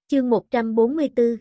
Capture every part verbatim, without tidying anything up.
Chương một trăm bốn mươi tư.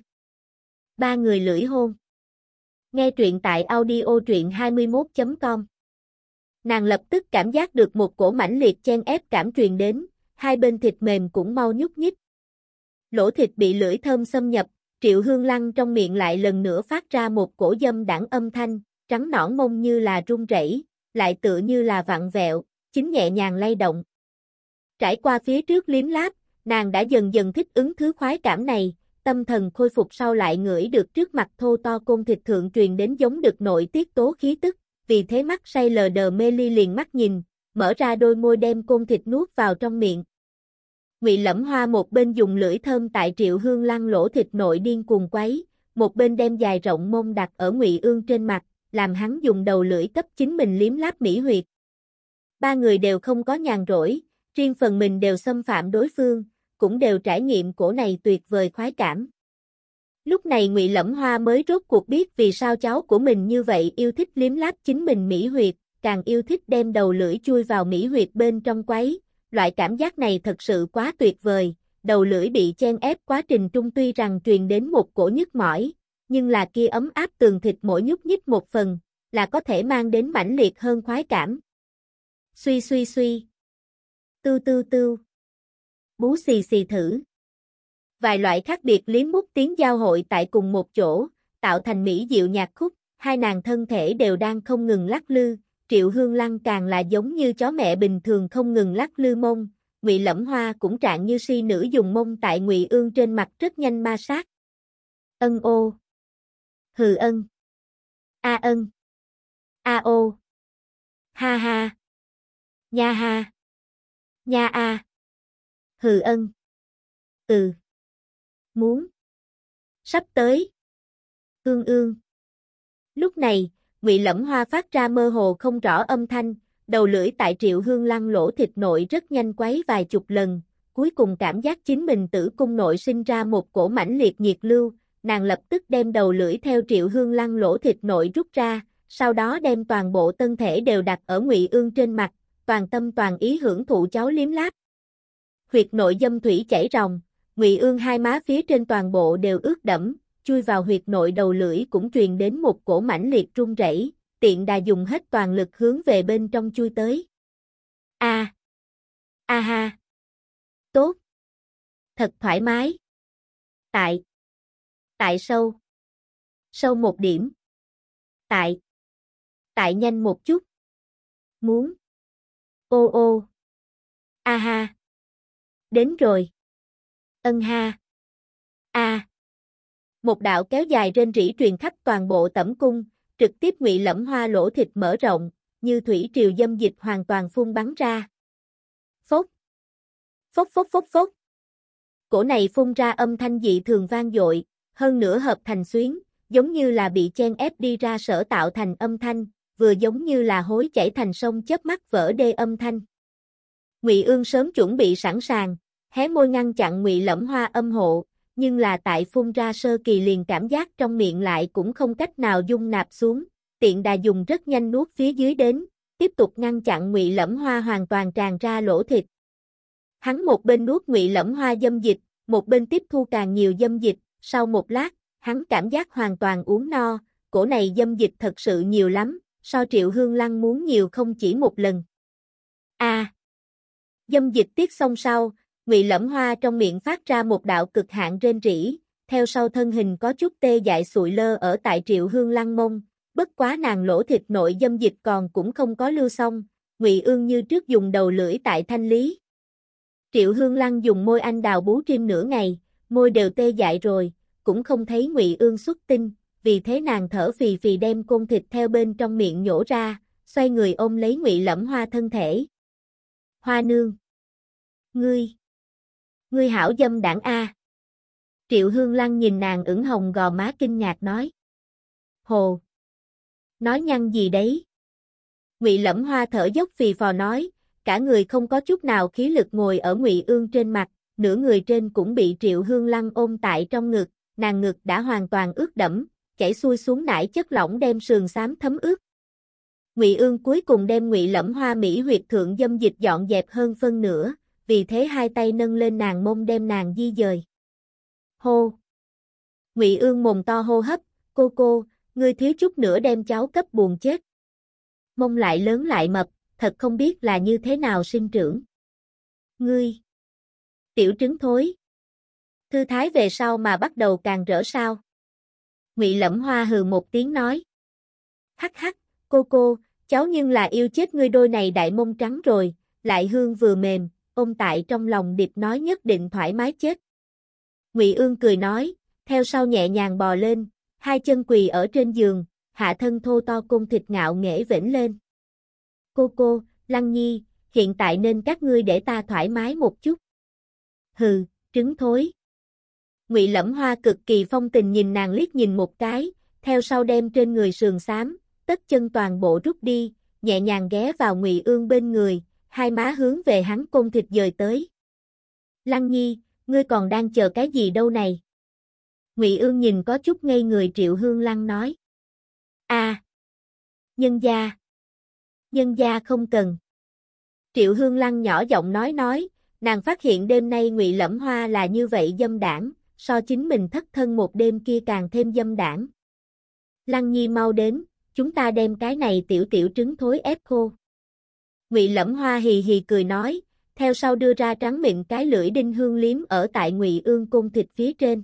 Ba người lưỡi hôn. Nghe truyện tại audio truyện hai mươi mốt chấm com. Nàng lập tức cảm giác được một cổ mãnh liệt chen ép cảm truyền đến, hai bên thịt mềm cũng mau nhúc nhích. Lỗ thịt bị lưỡi thơm xâm nhập, Triệu Hương Lăng trong miệng lại lần nữa phát ra một cổ dâm đãng âm thanh, trắng nõn mông như là rung rẩy, lại tựa như là vặn vẹo, chính nhẹ nhàng lay động. Trải qua phía trước liếm láp, nàng đã dần dần thích ứng thứ khoái cảm này, tâm thần khôi phục sau lại ngửi được trước mặt thô to côn thịt thượng truyền đến giống được nội tiết tố khí tức, vì thế mắt say lờ đờ mê ly liền mắt nhìn, mở ra đôi môi đem côn thịt nuốt vào trong miệng. Ngụy Lẫm Hoa một bên dùng lưỡi thơm tại Triệu Hương Lăng lỗ thịt nội điên cuồng quấy, một bên đem dài rộng mông đặt ở Ngụy Ương trên mặt, làm hắn dùng đầu lưỡi cấp chính mình liếm láp mỹ huyệt. Ba người đều không có nhàn rỗi, riêng phần mình đều xâm phạm đối phương, cũng đều trải nghiệm cổ này tuyệt vời khoái cảm. Lúc này Ngụy Lẫm Hoa mới rốt cuộc biết vì sao cháu của mình như vậy yêu thích liếm láp chính mình mỹ huyệt, càng yêu thích đem đầu lưỡi chui vào mỹ huyệt bên trong quấy, loại cảm giác này thật sự quá tuyệt vời, đầu lưỡi bị chen ép quá trình trung tuy rằng truyền đến một cổ nhức mỏi, nhưng là kia ấm áp tường thịt mỗi nhúc nhích một phần, là có thể mang đến mãnh liệt hơn khoái cảm. Suy suy suy. Tưu tưu tưu. Bú xì xì thử. Vài loại khác biệt liếm mút tiếng giao hội tại cùng một chỗ, tạo thành mỹ diệu nhạc khúc, hai nàng thân thể đều đang không ngừng lắc lư, Triệu Hương Lăng càng là giống như chó mẹ bình thường không ngừng lắc lư mông, Ngụy Lẫm Hoa cũng trạng như si nữ dùng mông tại Ngụy Ương trên mặt rất nhanh ma sát. Ân ô. Hừ ân. A ân. A ô. Ha ha. Nha ha. Nha a. Hừ ân. Ừ. Muốn. Sắp tới. Ương ương. Lúc này, Ngụy Lẫm Hoa phát ra mơ hồ không rõ âm thanh, đầu lưỡi tại Triệu Hương Lăng lỗ thịt nội rất nhanh quấy vài chục lần, cuối cùng cảm giác chính mình tử cung nội sinh ra một cổ mãnh liệt nhiệt lưu, nàng lập tức đem đầu lưỡi theo Triệu Hương Lăng lỗ thịt nội rút ra, sau đó đem toàn bộ thân thể đều đặt ở Ngụy Ương trên mặt, toàn tâm toàn ý hưởng thụ cháu liếm láp. Huyệt nội dâm thủy chảy ròng, Ngụy Ương hai má phía trên toàn bộ đều ướt đẫm, chui vào huyệt nội đầu lưỡi cũng truyền đến một cổ mãnh liệt rung rẩy, tiện đà dùng hết toàn lực hướng về bên trong chui tới. A, a ha, tốt, thật thoải mái. Tại, tại sâu, sâu một điểm. Tại, tại nhanh một chút. Muốn. Ô ô. A ha. Đến rồi. Ân ha. A. Một đạo kéo dài rên rỉ truyền khắp toàn bộ tẩm cung, trực tiếp Ngụy Lẫm Hoa lỗ thịt mở rộng, như thủy triều dâm dịch hoàn toàn phun bắn ra. Phốc. Phốc phốc phốc phốc. Cổ này phun ra âm thanh dị thường vang dội, hơn nữa hợp thành xuyến, giống như là bị chen ép đi ra sở tạo thành âm thanh, vừa giống như là hối chảy thành sông chớp mắt vỡ đê âm thanh. Ngụy Ương sớm chuẩn bị sẵn sàng, hé môi ngăn chặn Ngụy Lẫm Hoa âm hộ, nhưng là tại phun ra sơ kỳ liền cảm giác trong miệng lại cũng không cách nào dung nạp xuống, tiện đà dùng rất nhanh nuốt phía dưới đến, tiếp tục ngăn chặn Ngụy Lẫm Hoa hoàn toàn tràn ra lỗ thịt. Hắn một bên nuốt Ngụy Lẫm Hoa dâm dịch, một bên tiếp thu càng nhiều dâm dịch, sau một lát, hắn cảm giác hoàn toàn uống no, cổ này dâm dịch thật sự nhiều lắm, so Triệu Hương Lăng muốn nhiều không chỉ một lần. A. À, dâm dịch tiết xong sau, Ngụy Lẫm Hoa trong miệng phát ra một đạo cực hạn rên rỉ, theo sau thân hình có chút tê dại sụi lơ ở tại Triệu Hương Lăng mông, bất quá nàng lỗ thịt nội dâm dịch còn cũng không có lưu xong, Ngụy Ương như trước dùng đầu lưỡi tại thanh lý. Triệu Hương Lăng dùng môi anh đào bú trim nửa ngày, môi đều tê dại rồi, cũng không thấy Ngụy Ương xuất tinh, vì thế nàng thở phì phì đem côn thịt theo bên trong miệng nhổ ra, xoay người ôm lấy Ngụy Lẫm Hoa thân thể. Hoa nương. Ngươi. Ngươi hảo dâm đảng a. Triệu Hương Lăng nhìn nàng ửng hồng gò má kinh ngạc nói. Hồ. Nói nhăng gì đấy? Ngụy Lẫm Hoa thở dốc phì phò nói, cả người không có chút nào khí lực ngồi ở Ngụy Ương trên mặt, nửa người trên cũng bị Triệu Hương Lăng ôm tại trong ngực, nàng ngực đã hoàn toàn ướt đẫm, chảy xuôi xuống nải chất lỏng đem sườn xám thấm ướt. Ngụy Ương cuối cùng đem Ngụy Lẫm Hoa mỹ huyệt thượng dâm dịch dọn dẹp hơn phân nửa, vì thế hai tay nâng lên nàng mông đem nàng di dời. Hô. Ngụy Ương mồm to hô hấp, cô cô, ngươi thiếu chút nữa đem cháu cấp buồn chết. Mông lại lớn lại mập, thật không biết là như thế nào sinh trưởng. Ngươi. Tiểu trứng thối. Thư thái về sau mà bắt đầu càng rỡ sao. Ngụy Lẫm Hoa hừ một tiếng nói. Hắc hắc, cô cô, cháu nhưng là yêu chết ngươi đôi này đại mông trắng rồi, lại hương vừa mềm, ôm tại trong lòng điệp nói nhất định thoải mái chết. Ngụy Ương cười nói, theo sau nhẹ nhàng bò lên, hai chân quỳ ở trên giường, hạ thân thô to côn thịt ngạo nghễ vểnh lên. Cô cô, Lăng Nhi, hiện tại nên các ngươi để ta thoải mái một chút. Hừ, trứng thối. Ngụy Lẫm Hoa cực kỳ phong tình nhìn nàng liếc nhìn một cái, theo sau đem trên người sườn xám, tất chân toàn bộ rút đi, nhẹ nhàng ghé vào Ngụy Ương bên người, hai má hướng về hắn côn thịt dời tới. Lăng Nhi, ngươi còn đang chờ cái gì đâu này? Ngụy Ương nhìn có chút ngây người Triệu Hương Lăng nói. A, à, nhân gia. Nhân gia không cần. Triệu Hương Lăng nhỏ giọng nói nói, nàng phát hiện đêm nay Ngụy Lẫm Hoa là như vậy dâm đảng, so chính mình thất thân một đêm kia càng thêm dâm đảng. Lăng Nhi mau đến, chúng ta đem cái này tiểu tiểu trứng thối ép khô. Ngụy Lẫm Hoa hì hì cười nói, theo sau đưa ra trắng mịn cái lưỡi đinh hương liếm ở tại Ngụy Ương côn thịt phía trên.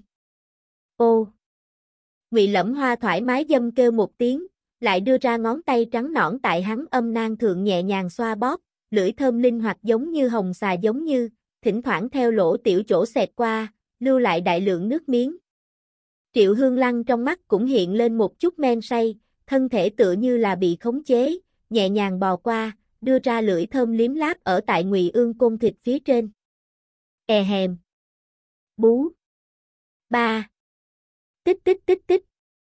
Ô! Ngụy Lẫm Hoa thoải mái dâm kêu một tiếng, lại đưa ra ngón tay trắng nõn tại hắn âm nang thượng nhẹ nhàng xoa bóp, lưỡi thơm linh hoạt giống như hồng xà giống như, thỉnh thoảng theo lỗ tiểu chỗ xẹt qua, lưu lại đại lượng nước miếng. Triệu Hương Lăng trong mắt cũng hiện lên một chút men say, thân thể tựa như là bị khống chế, nhẹ nhàng bò qua, đưa ra lưỡi thơm liếm láp ở tại Ngụy Ương côn thịt phía trên. E hèm. Bú. Ba. Tích tích tích tích.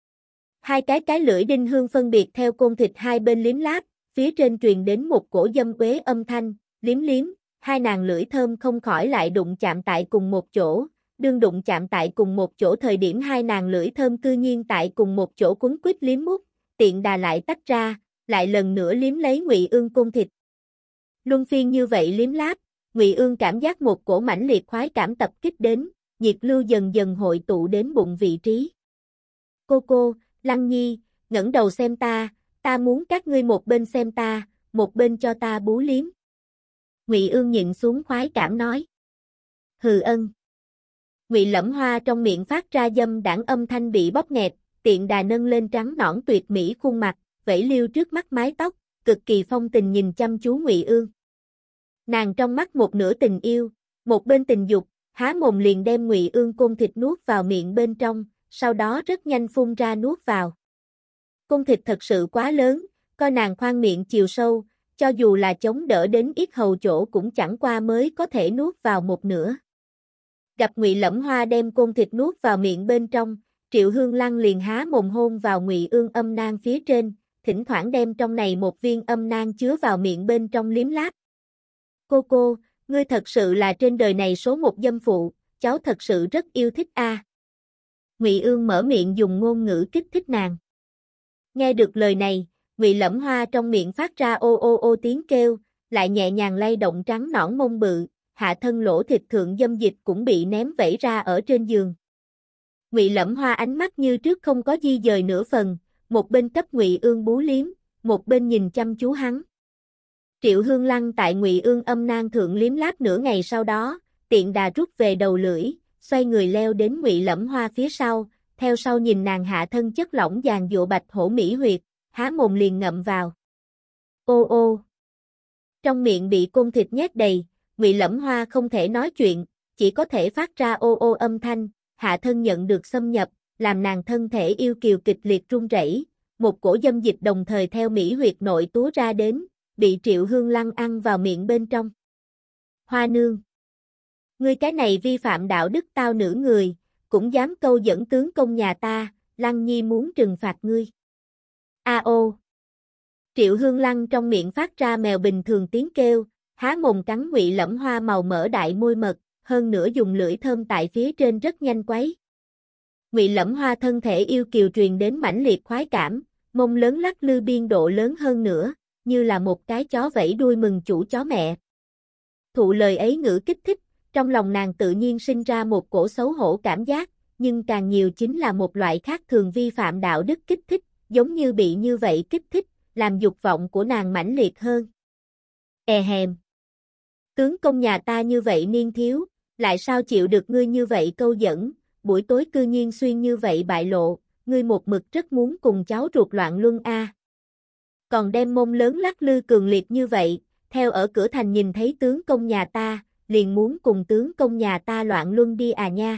Hai cái cái lưỡi đinh hương phân biệt theo côn thịt hai bên liếm láp, phía trên truyền đến một cổ dâm uế âm thanh, liếm liếm, hai nàng lưỡi thơm không khỏi lại đụng chạm tại cùng một chỗ, đương đụng chạm tại cùng một chỗ thời điểm hai nàng lưỡi thơm cư nhiên tại cùng một chỗ quấn quýt liếm mút, tiện đà lại tách ra, lại lần nữa liếm lấy Ngụy Ương côn thịt. Luân phiên như vậy liếm láp, Ngụy Ương cảm giác một cổ mãnh liệt khoái cảm tập kích đến, nhiệt lưu dần dần hội tụ đến bụng vị trí. Cô cô, Lăng Nhi, ngẩng đầu xem ta, ta muốn các ngươi một bên xem ta, một bên cho ta bú liếm. Ngụy Ương nhịn xuống khoái cảm nói. Hừ ân. Ngụy Lẫm Hoa trong miệng phát ra dâm đảng âm thanh bị bóp nghẹt, tiện đà nâng lên trắng nõn tuyệt mỹ khuôn mặt, vẫy liêu trước mắt mái tóc, cực kỳ phong tình nhìn chăm chú Ngụy Ương. Nàng trong mắt một nửa tình yêu, một bên tình dục, há mồm liền đem Ngụy Ương côn thịt nuốt vào miệng bên trong, sau đó rất nhanh phun ra nuốt vào. Côn thịt thật sự quá lớn, coi nàng khoang miệng chiều sâu, cho dù là chống đỡ đến yết hầu chỗ cũng chẳng qua mới có thể nuốt vào một nửa. Gặp Ngụy Lẫm Hoa đem côn thịt nuốt vào miệng bên trong, Triệu Hương Lăng liền há mồm hôn vào Ngụy Ương âm nang phía trên, thỉnh thoảng đem trong này một viên âm nang chứa vào miệng bên trong liếm láp. Cô cô, ngươi thật sự là trên đời này số một dâm phụ, cháu thật sự rất yêu thích a. À. Ngụy Ương mở miệng dùng ngôn ngữ kích thích nàng. Nghe được lời này, Ngụy Lẫm Hoa trong miệng phát ra ô ô ô tiếng kêu, lại nhẹ nhàng lay động trắng nõn mông bự, hạ thân lỗ thịt thượng dâm dịch cũng bị ném vẩy ra ở trên giường. Ngụy Lẫm Hoa ánh mắt như trước không có di dời nửa phần, một bên cấp Ngụy Ương bú liếm, một bên nhìn chăm chú hắn. Triệu Hương Lăng tại Ngụy Ương âm nang thượng liếm láp nửa ngày sau đó, tiện đà rút về đầu lưỡi, xoay người leo đến Ngụy Lẫm Hoa phía sau, theo sau nhìn nàng hạ thân chất lỏng vàng dụa bạch hổ mỹ huyệt, há mồm liền ngậm vào. Ô ô. Trong miệng bị côn thịt nhét đầy, Ngụy Lẫm Hoa không thể nói chuyện, chỉ có thể phát ra ô ô âm thanh, hạ thân nhận được xâm nhập, làm nàng thân thể yêu kiều kịch liệt run rẩy, một cổ dâm dịch đồng thời theo mỹ huyệt nội túa ra đến, bị Triệu Hương Lăng ăn vào miệng bên trong. Hoa nương. Ngươi cái này vi phạm đạo đức tao nữ người, cũng dám câu dẫn tướng công nhà ta, Lăng Nhi muốn trừng phạt ngươi. A ô. Triệu Hương Lăng trong miệng phát ra mèo bình thường tiếng kêu, há mồm cắn Ngụy Lẫm Hoa màu mỡ đại môi mật, hơn nữa dùng lưỡi thơm tại phía trên rất nhanh quấy. Ngụy Lẫm Hoa thân thể yêu kiều truyền đến mãnh liệt khoái cảm, mông lớn lắc lư biên độ lớn hơn nữa, như là một cái chó vẫy đuôi mừng chủ chó mẹ. Thụ lời ấy ngữ kích thích, trong lòng nàng tự nhiên sinh ra một cổ xấu hổ cảm giác, nhưng càng nhiều chính là một loại khác thường vi phạm đạo đức kích thích, giống như bị như vậy kích thích, làm dục vọng của nàng mãnh liệt hơn. E hèm. Tướng công nhà ta như vậy niên thiếu, lại sao chịu được ngươi như vậy câu dẫn, buổi tối cư nhiên xuyên như vậy bại lộ, ngươi một mực rất muốn cùng cháu ruột loạn luân a. Còn đem mông lớn lắc lư cường liệt như vậy, theo ở cửa thành nhìn thấy tướng công nhà ta, liền muốn cùng tướng công nhà ta loạn luân đi à nha.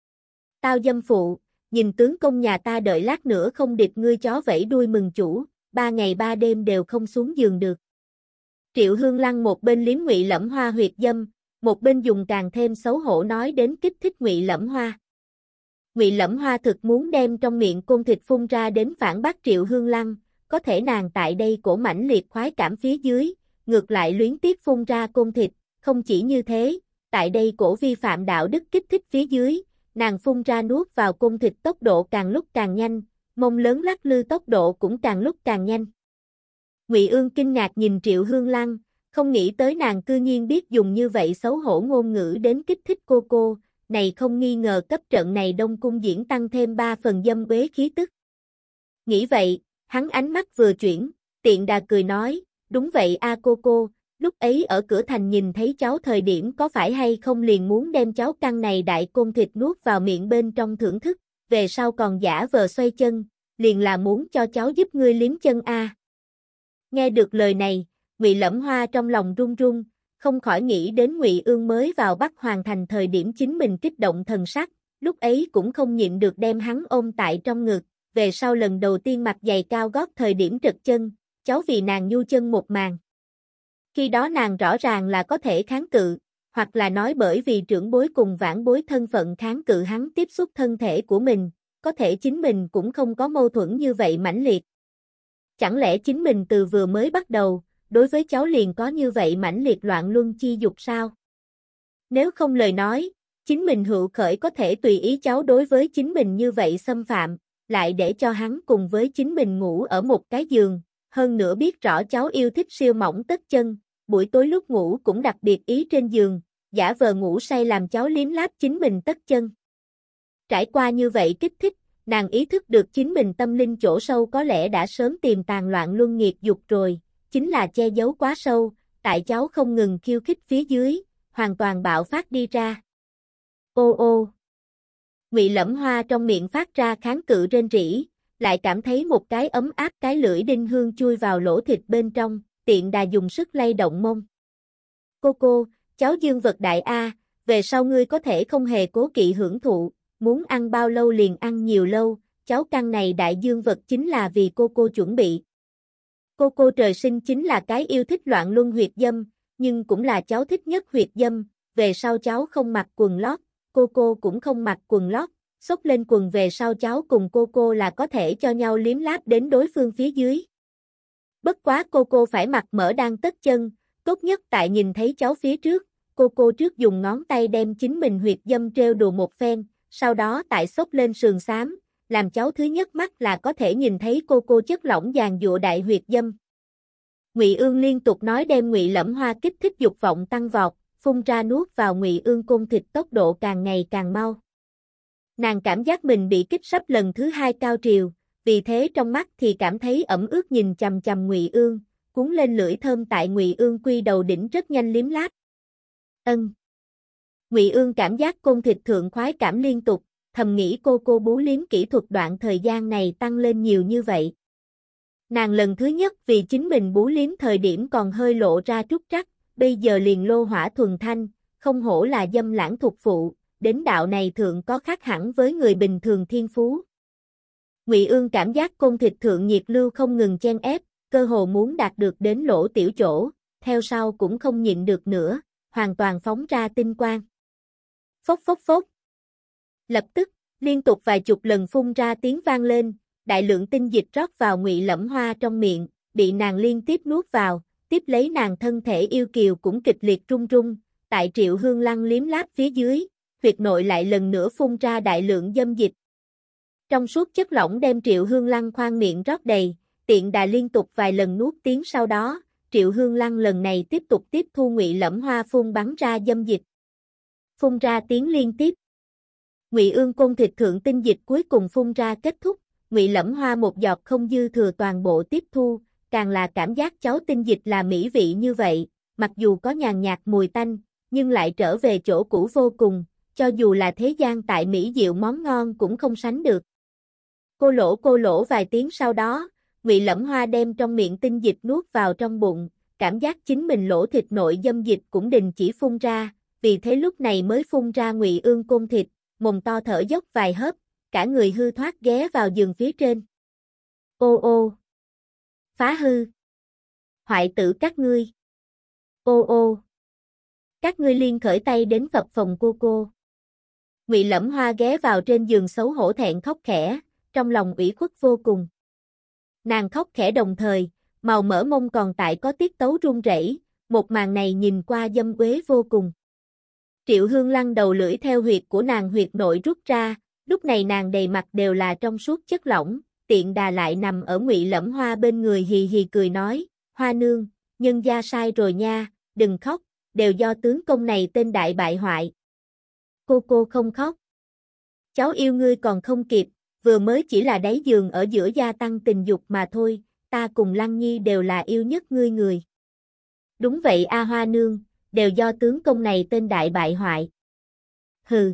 Tao dâm phụ, nhìn tướng công nhà ta đợi lát nữa không địch ngươi chó vẫy đuôi mừng chủ, ba ngày ba đêm đều không xuống giường được. Triệu Hương Lăng một bên liếm Ngụy Lẫm Hoa huyệt dâm, một bên dùng càng thêm xấu hổ nói đến kích thích Ngụy Lẫm Hoa. Ngụy Lẫm Hoa thực muốn đem trong miệng côn thịt phun ra đến phản bác Triệu Hương Lăng, có thể nàng tại đây cổ mãnh liệt khoái cảm phía dưới, ngược lại luyến tiếc phun ra côn thịt, không chỉ như thế, tại đây cổ vi phạm đạo đức kích thích phía dưới, nàng phun ra nuốt vào côn thịt tốc độ càng lúc càng nhanh, mông lớn lắc lư tốc độ cũng càng lúc càng nhanh. Ngụy Ương kinh ngạc nhìn Triệu Hương Lăng, không nghĩ tới nàng cư nhiên biết dùng như vậy xấu hổ ngôn ngữ đến kích thích cô cô, này không nghi ngờ cấp trận này Đông Cung diễn tăng thêm ba phần dâm uế khí tức. Nghĩ vậy, hắn ánh mắt vừa chuyển, tiện đà cười nói, đúng vậy a cô cô, lúc ấy ở cửa thành nhìn thấy cháu thời điểm có phải hay không liền muốn đem cháu căn này đại côn thịt nuốt vào miệng bên trong thưởng thức, về sau còn giả vờ xoay chân, liền là muốn cho cháu giúp ngươi liếm chân a. Nghe được lời này, Ngụy Lẫm Hoa trong lòng run run, không khỏi nghĩ đến Ngụy Ương mới vào Bắc Hoàng Thành thời điểm chính mình kích động thần sắc, lúc ấy cũng không nhịn được đem hắn ôm tại trong ngực, về sau lần đầu tiên mặc giày cao gót thời điểm trật chân, cháu vì nàng nhu chân một màn. Khi đó nàng rõ ràng là có thể kháng cự, hoặc là nói bởi vì trưởng bối cùng vãn bối thân phận kháng cự hắn tiếp xúc thân thể của mình, có thể chính mình cũng không có mâu thuẫn như vậy mãnh liệt. Chẳng lẽ chính mình từ vừa mới bắt đầu, đối với cháu liền có như vậy mãnh liệt loạn luân chi dục sao? Nếu không lời nói, chính mình hữu khởi có thể tùy ý cháu đối với chính mình như vậy xâm phạm, lại để cho hắn cùng với chính mình ngủ ở một cái giường, hơn nữa biết rõ cháu yêu thích siêu mỏng tất chân, buổi tối lúc ngủ cũng đặc biệt ý trên giường, giả vờ ngủ say làm cháu liếm láp chính mình tất chân. Trải qua như vậy kích thích, nàng ý thức được chính mình tâm linh chỗ sâu có lẽ đã sớm tìm tàn loạn luân nghiệt dục rồi, chính là che giấu quá sâu, tại cháu không ngừng khiêu khích phía dưới, hoàn toàn bạo phát đi ra. Ô ô! Ngụy Lẫm Hoa trong miệng phát ra kháng cự rên rỉ, lại cảm thấy một cái ấm áp cái lưỡi đinh hương chui vào lỗ thịt bên trong, tiện đà dùng sức lay động mông. Cô cô, cháu dương vật đại A, về sau ngươi có thể không hề cố kỵ hưởng thụ, muốn ăn bao lâu liền ăn nhiều lâu, cháu căn này đại dương vật chính là vì cô cô chuẩn bị. Cô cô trời sinh chính là cái yêu thích loạn luân huyệt dâm, nhưng cũng là cháu thích nhất huyệt dâm, về sau cháu không mặc quần lót, cô cô cũng không mặc quần lót, xốc lên quần về sau cháu cùng cô cô là có thể cho nhau liếm láp đến đối phương phía dưới. Bất quá cô cô phải mặc mở đan tất chân, tốt nhất tại nhìn thấy cháu phía trước, cô cô trước dùng ngón tay đem chính mình huyệt dâm trêu đùa một phen, sau đó tại xốc lên sườn xám, làm cháu thứ nhất mắt là có thể nhìn thấy cô cô chất lỏng dàn dụa đại huyệt dâm. Ngụy Ương liên tục nói đem Ngụy Lẫm Hoa kích thích dục vọng tăng vọt, phun ra nuốt vào Ngụy Ương côn thịt tốc độ càng ngày càng mau. Nàng cảm giác mình bị kích sắp lần thứ hai cao triều, vì thế trong mắt thì cảm thấy ẩm ướt nhìn chằm chằm Ngụy Ương, cuốn lên lưỡi thơm tại Ngụy Ương quy đầu đỉnh rất nhanh liếm láp. Ân. Ngụy Ương cảm giác côn thịt thượng khoái cảm liên tục, thầm nghĩ cô cô bú liếm kỹ thuật đoạn thời gian này tăng lên nhiều như vậy. Nàng lần thứ nhất vì chính mình bú liếm thời điểm còn hơi lộ ra trúc trắc, bây giờ liền lô hỏa thuần thanh, không hổ là dâm lãng thuộc phụ, đến đạo này thượng có khác hẳn với người bình thường thiên phú. Ngụy Ương cảm giác côn thịt thượng nhiệt lưu không ngừng chen ép, cơ hồ muốn đạt được đến lỗ tiểu chỗ, theo sau cũng không nhịn được nữa, hoàn toàn phóng ra tinh quang. Phốc phốc phốc. Lập tức, liên tục vài chục lần phun ra tiếng vang lên, đại lượng tinh dịch rót vào Ngụy Lẫm Hoa trong miệng, bị nàng liên tiếp nuốt vào, tiếp lấy nàng thân thể yêu kiều cũng kịch liệt rung rung, tại Triệu Hương Lăng liếm láp phía dưới, huyệt nội lại lần nữa phun ra đại lượng dâm dịch. Trong suốt chất lỏng đem Triệu Hương Lăng khoang miệng rót đầy, tiện đà liên tục vài lần nuốt tiếng sau đó, Triệu Hương Lăng lần này tiếp tục tiếp thu Ngụy Lẫm Hoa phun bắn ra dâm dịch. Phun ra tiếng liên tiếp. Ngụy Ương côn thịt thượng tinh dịch cuối cùng phun ra kết thúc, Ngụy Lẫm Hoa một giọt không dư thừa toàn bộ tiếp thu, càng là cảm giác cháo tinh dịch là mỹ vị như vậy, mặc dù có nhàn nhạt mùi tanh, nhưng lại trở về chỗ cũ vô cùng, cho dù là thế gian tại mỹ diệu món ngon cũng không sánh được. Cô lỗ cô lỗ vài tiếng sau đó, Ngụy Lẫm Hoa đem trong miệng tinh dịch nuốt vào trong bụng, cảm giác chính mình lỗ thịt nội dâm dịch cũng đình chỉ phun ra, vì thế lúc này mới phun ra Ngụy Ương côn thịt, mồm to thở dốc vài hớp, cả người hư thoát ghé vào giường phía trên. Ô ô! Phá hư! Hoại tử các ngươi! Ô ô! Các ngươi liên khởi tay đến phập phồng cô cô. Ngụy Lẫm Hoa ghé vào trên giường xấu hổ thẹn khóc khẽ, trong lòng ủy khuất vô cùng. Nàng khóc khẽ đồng thời, màu mỡ mông còn tại có tiết tấu run rẩy, một màn này nhìn qua dâm uế vô cùng. Triệu Hương Lăng đầu lưỡi theo huyệt của nàng huyệt nội rút ra, lúc này nàng đầy mặt đều là trong suốt chất lỏng, tiện đà lại nằm ở Ngụy Lẫm Hoa bên người hì hì cười nói, Hoa nương, nhân gia sai rồi nha, đừng khóc, đều do tướng công này tên đại bại hoại. Cô cô không khóc. Cháu yêu ngươi còn không kịp, vừa mới chỉ là đáy giường ở giữa gia tăng tình dục mà thôi, ta cùng Lăng Nhi đều là yêu nhất ngươi người. Đúng vậy a Hoa nương, đều do tướng công này tên đại bại hoại. Hừ.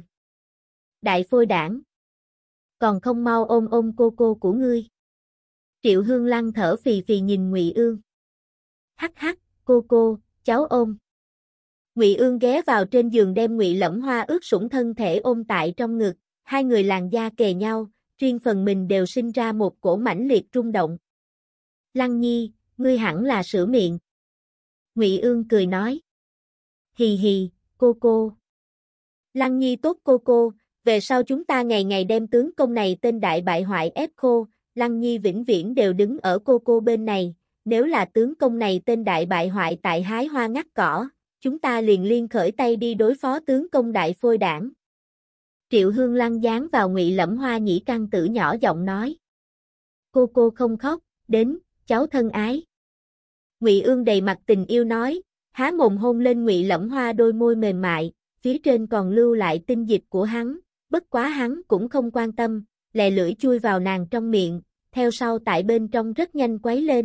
Đại phôi đảng. Còn không mau ôm ôm cô cô của ngươi. Triệu Hương Lăng thở phì phì nhìn Ngụy Ương. Hắc hắc, cô cô, cháu ôm. Ngụy Ương ghé vào trên giường đem Ngụy Lẫm Hoa ướt sũng thân thể ôm tại trong ngực, hai người làn da kề nhau, riêng phần mình đều sinh ra một cổ mãnh liệt rung động. Lăng Nhi, ngươi hẳn là sữa miệng. Ngụy Ương cười nói. Hì hì, cô cô. Lăng Nhi tốt cô cô, về sau chúng ta ngày ngày đem tướng công này tên đại bại hoại ép khô, Lăng Nhi vĩnh viễn đều đứng ở cô cô bên này, nếu là tướng công này tên đại bại hoại tại hái hoa ngắt cỏ, chúng ta liền liên khởi tay đi đối phó tướng công đại phôi đảng. Triệu Hương Lăng dán vào Ngụy Lẫm Hoa nhĩ căn tử nhỏ giọng nói. Cô cô không khóc, đến, cháu thân ái. Ngụy Ương đầy mặt tình yêu nói, há mồm hôn lên Ngụy Lẫm Hoa đôi môi mềm mại, phía trên còn lưu lại tinh dịch của hắn, bất quá hắn cũng không quan tâm, lè lưỡi chui vào nàng trong miệng, theo sau tại bên trong rất nhanh quấy lên.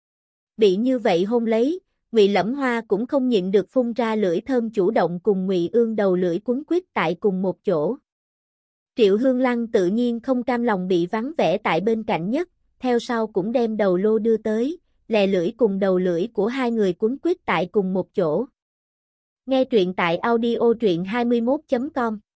Bị như vậy hôn lấy, Ngụy Lẫm Hoa cũng không nhịn được phun ra lưỡi thơm chủ động cùng Ngụy Ương đầu lưỡi quấn quýt tại cùng một chỗ. Triệu Hương Lăng tự nhiên không cam lòng bị vắng vẻ tại bên cạnh nhất, theo sau cũng đem đầu lô đưa tới, lè lưỡi cùng đầu lưỡi của hai người quấn quýt tại cùng một chỗ. Nghe truyện tại audio truyện hai mươi mốt chấm com